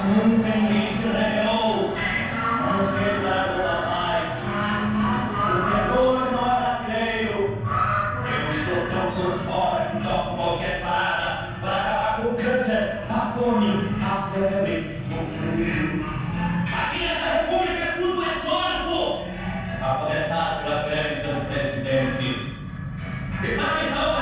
Independência revelou no centro da paz. O terror não é brasileiro. Eu estou tão por fora que toco qualquer parada para acabar com o câncer, a fome, a febre, o frio. Aqui nessa república tudo é torto. A começar pela festa do presidente. E para me salvar